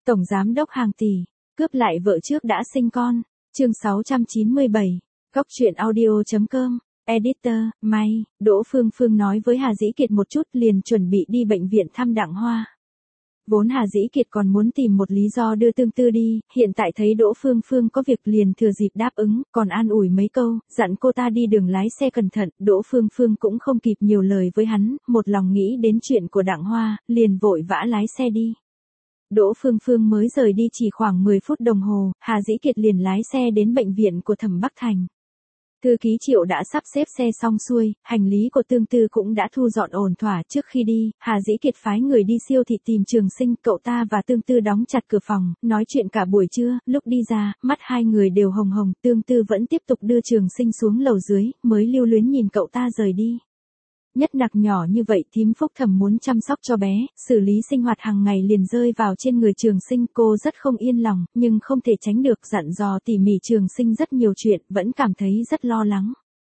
Tổng giám đốc hàng tỷ, cướp lại vợ trước đã sinh con. Chương 697. Góc truyện audio.com. Editor, May, Đỗ Phương Phương nói với Hà Dĩ Kiệt một chút liền chuẩn bị đi bệnh viện thăm Đặng Hoa. Vốn Hà Dĩ Kiệt còn muốn tìm một lý do đưa Tương Tư đi, hiện tại thấy Đỗ Phương Phương có việc liền thừa dịp đáp ứng, còn an ủi mấy câu, dặn cô ta đi đường lái xe cẩn thận, Đỗ Phương Phương cũng không kịp nhiều lời với hắn, một lòng nghĩ đến chuyện của Đặng Hoa, liền vội vã lái xe đi. Đỗ Phương Phương mới rời đi chỉ khoảng 10 phút đồng hồ, Hà Dĩ Kiệt liền lái xe đến bệnh viện của Thẩm Bắc Thành. Thư ký Triệu đã sắp xếp xe xong xuôi, hành lý của Tương Tư cũng đã thu dọn ổn thỏa. Trước khi đi, Hà Dĩ Kiệt phái người đi siêu thị tìm Trường Sinh, cậu ta và Tương Tư đóng chặt cửa phòng, nói chuyện cả buổi trưa, lúc đi ra, mắt hai người đều hồng hồng, Tương Tư vẫn tiếp tục đưa Trường Sinh xuống lầu dưới, mới lưu luyến nhìn cậu ta rời đi. Nhất Nặc nhỏ như vậy thím Phúc Thẩm muốn chăm sóc cho bé, xử lý sinh hoạt hàng ngày liền rơi vào trên người Trường Sinh, cô rất không yên lòng, nhưng không thể tránh được dặn dò tỉ mỉ Trường Sinh rất nhiều chuyện, vẫn cảm thấy rất lo lắng.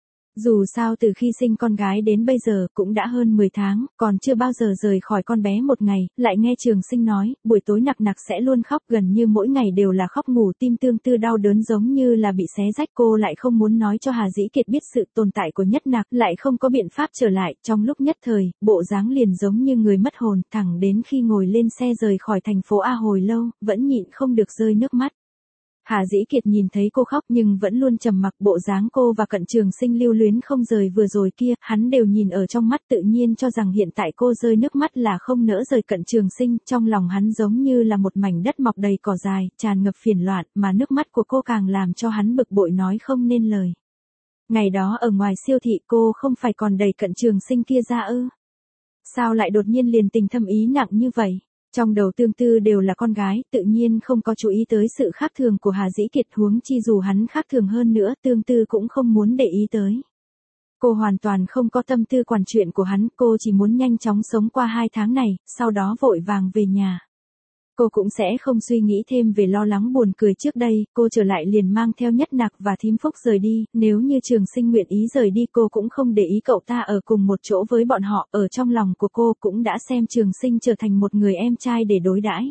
Dù sao từ khi sinh con gái đến bây giờ cũng đã hơn 10 tháng, còn chưa bao giờ rời khỏi con bé một ngày, lại nghe Trường Sinh nói, buổi tối Nặc sẽ luôn khóc, gần như mỗi ngày đều là khóc, ngủ tim Tương Tư đau đớn giống như là bị xé rách. Cô lại không muốn nói cho Hà Dĩ Kiệt biết sự tồn tại của Nhất Nặc, lại không có biện pháp trở lại, trong lúc nhất thời, bộ dáng liền giống như người mất hồn, thẳng đến khi ngồi lên xe rời khỏi thành phố A hồi lâu, vẫn nhịn không được rơi nước mắt. Hà Dĩ Kiệt nhìn thấy cô khóc nhưng vẫn luôn trầm mặc, bộ dáng cô và Cận Trường Sinh lưu luyến không rời vừa rồi kia, hắn đều nhìn ở trong mắt, tự nhiên cho rằng hiện tại cô rơi nước mắt là không nỡ rời Cận Trường Sinh, trong lòng hắn giống như là một mảnh đất mọc đầy cỏ dài, tràn ngập phiền loạn, mà nước mắt của cô càng làm cho hắn bực bội nói không nên lời. Ngày đó ở ngoài siêu thị cô không phải còn đẩy Cận Trường Sinh kia ra ư? Sao lại đột nhiên liền tình thâm ý nặng như vậy? Trong đầu Tương Tư đều là con gái, tự nhiên không có chú ý tới sự khác thường của Hà Dĩ Kiệt, huống chi dù hắn khác thường hơn nữa, Tương Tư cũng không muốn để ý tới. Cô hoàn toàn không có tâm tư quản chuyện của hắn, cô chỉ muốn nhanh chóng sống qua 2 tháng này, sau đó vội vàng về nhà. Cô cũng sẽ không suy nghĩ thêm về lo lắng buồn cười trước đây, cô trở lại liền mang theo Nhất Nặc và thím Phúc rời đi, nếu như Trường Sinh nguyện ý rời đi cô cũng không để ý cậu ta ở cùng một chỗ với bọn họ, ở trong lòng của cô cũng đã xem Trường Sinh trở thành một người em trai để đối đãi.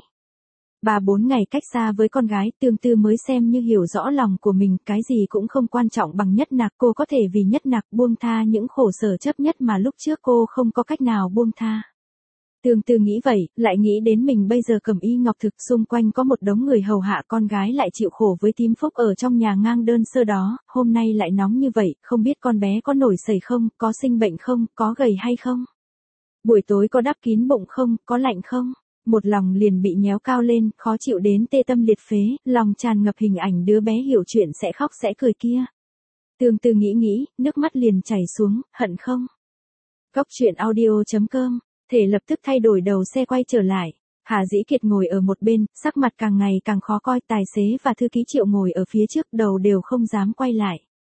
3-4 ngày cách xa với con gái, Tương Tư mới xem như hiểu rõ lòng của mình, cái gì cũng không quan trọng bằng Nhất Nặc, cô có thể vì Nhất Nặc buông tha những khổ sở chấp nhất mà lúc trước cô không có cách nào buông tha. Tương Tư nghĩ vậy, lại nghĩ đến mình bây giờ cầm y ngọc thực, xung quanh có một đống người hầu hạ, con gái lại chịu khổ với thím Phúc ở trong nhà ngang đơn sơ đó, hôm nay lại nóng như vậy, không biết con bé có nổi sẩy không, có sinh bệnh không, có gầy hay không? Buổi tối có đắp kín bụng không, có lạnh không? Một lòng liền bị nhéo cao lên, khó chịu đến tê tâm liệt phế, lòng tràn ngập hình ảnh đứa bé hiểu chuyện sẽ khóc sẽ cười kia. Tương Tư nghĩ, nước mắt liền chảy xuống, hận không? Góc truyện audio.com. Thể lập tức thay đổi đầu xe quay trở lại. Hà Dĩ Kiệt ngồi ở một bên, sắc mặt càng ngày càng khó coi, tài xế và thư ký Triệu ngồi ở phía trước, đầu đều không dám quay lại.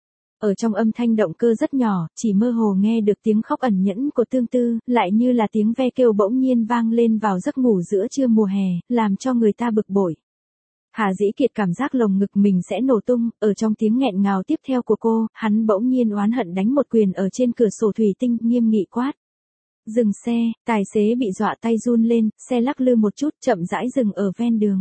Ở trong âm thanh động cơ rất nhỏ, chỉ mơ hồ nghe được tiếng khóc ẩn nhẫn của Tương Tư, lại như là tiếng ve kêu bỗng nhiên vang lên vào giấc ngủ giữa trưa mùa hè, làm cho người ta bực bội. Hà Dĩ Kiệt cảm giác lồng ngực mình sẽ nổ tung, ở trong tiếng nghẹn ngào tiếp theo của cô, hắn bỗng nhiên oán hận đánh một quyền ở trên cửa sổ thủy tinh, nghiêm nghị quát. Dừng xe, tài xế bị dọa tay run lên, xe lắc lư một chút, chậm rãi dừng ở ven đường.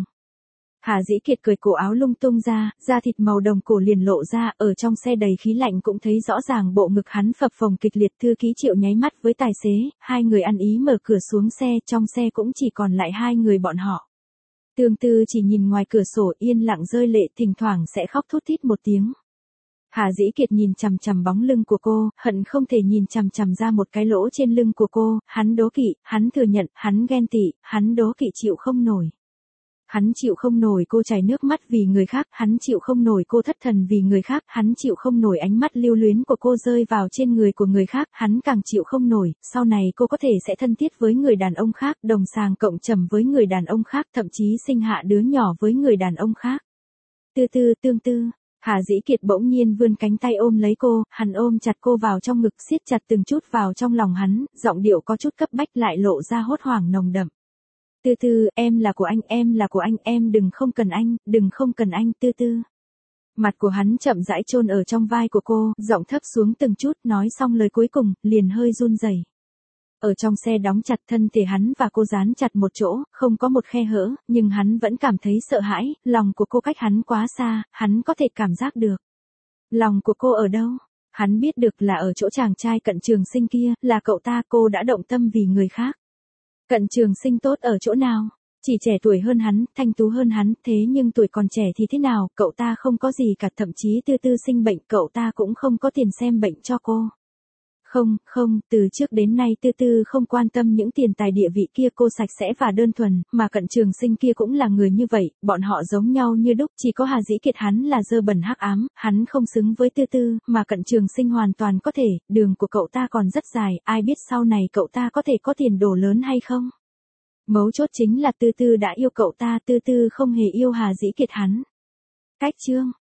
Hà Dĩ Kiệt cởi cổ áo lung tung ra, da thịt màu đồng cổ liền lộ ra, ở trong xe đầy khí lạnh cũng thấy rõ ràng bộ ngực hắn phập phồng kịch liệt. Thư ký Triệu nháy mắt với tài xế, hai người ăn ý mở cửa xuống xe, trong xe cũng chỉ còn lại hai người bọn họ. Tương Tư chỉ nhìn ngoài cửa sổ yên lặng rơi lệ, thỉnh thoảng sẽ khóc thút thít một tiếng. Hà Dĩ Kiệt nhìn chằm chằm bóng lưng của cô, hận không thể nhìn chằm chằm ra một cái lỗ trên lưng của cô, hắn đố kỵ, hắn thừa nhận, hắn ghen tị, hắn đố kỵ chịu không nổi. Hắn chịu không nổi cô chảy nước mắt vì người khác, hắn chịu không nổi cô thất thần vì người khác, hắn chịu không nổi ánh mắt lưu luyến của cô rơi vào trên người của người khác, hắn càng chịu không nổi, sau này cô có thể sẽ thân thiết với người đàn ông khác, đồng sàng cộng trầm với người đàn ông khác, thậm chí sinh hạ đứa nhỏ với người đàn ông khác. Tương Tư. Hà Dĩ Kiệt bỗng nhiên vươn cánh tay ôm lấy cô, hắn ôm chặt cô vào trong ngực, siết chặt từng chút vào trong lòng hắn, giọng điệu có chút cấp bách lại lộ ra hốt hoảng nồng đậm. Tư, em là của anh, em đừng không cần anh, Tư. Mặt của hắn chậm rãi chôn ở trong vai của cô, giọng thấp xuống từng chút, nói xong lời cuối cùng, liền hơi run rẩy. Ở trong xe đóng chặt thân thể hắn và cô dán chặt một chỗ, không có một khe hở, nhưng hắn vẫn cảm thấy sợ hãi, lòng của cô cách hắn quá xa, hắn có thể cảm giác được. Lòng của cô ở đâu? Hắn biết được là ở chỗ chàng trai Cận Trường Sinh kia, là cậu ta, cô đã động tâm vì người khác. Cận Trường Sinh tốt ở chỗ nào? Chỉ trẻ tuổi hơn hắn, thanh tú hơn hắn, thế nhưng tuổi còn trẻ thì thế nào, cậu ta không có gì cả, thậm chí Tư Tư sinh bệnh, cậu ta cũng không có tiền xem bệnh cho cô. Không, từ trước đến nay Tư Tư không quan tâm những tiền tài địa vị kia, cô sạch sẽ và đơn thuần, mà Cận Trường Sinh kia cũng là người như vậy, bọn họ giống nhau như đúc, chỉ có Hà Dĩ Kiệt hắn là dơ bẩn hắc ám, hắn không xứng với Tư Tư, mà Cận Trường Sinh hoàn toàn có thể, đường của cậu ta còn rất dài, ai biết sau này cậu ta có thể có tiền đồ lớn hay không. Mấu chốt chính là Tư Tư đã yêu cậu ta, Tư Tư không hề yêu Hà Dĩ Kiệt hắn. Cách chương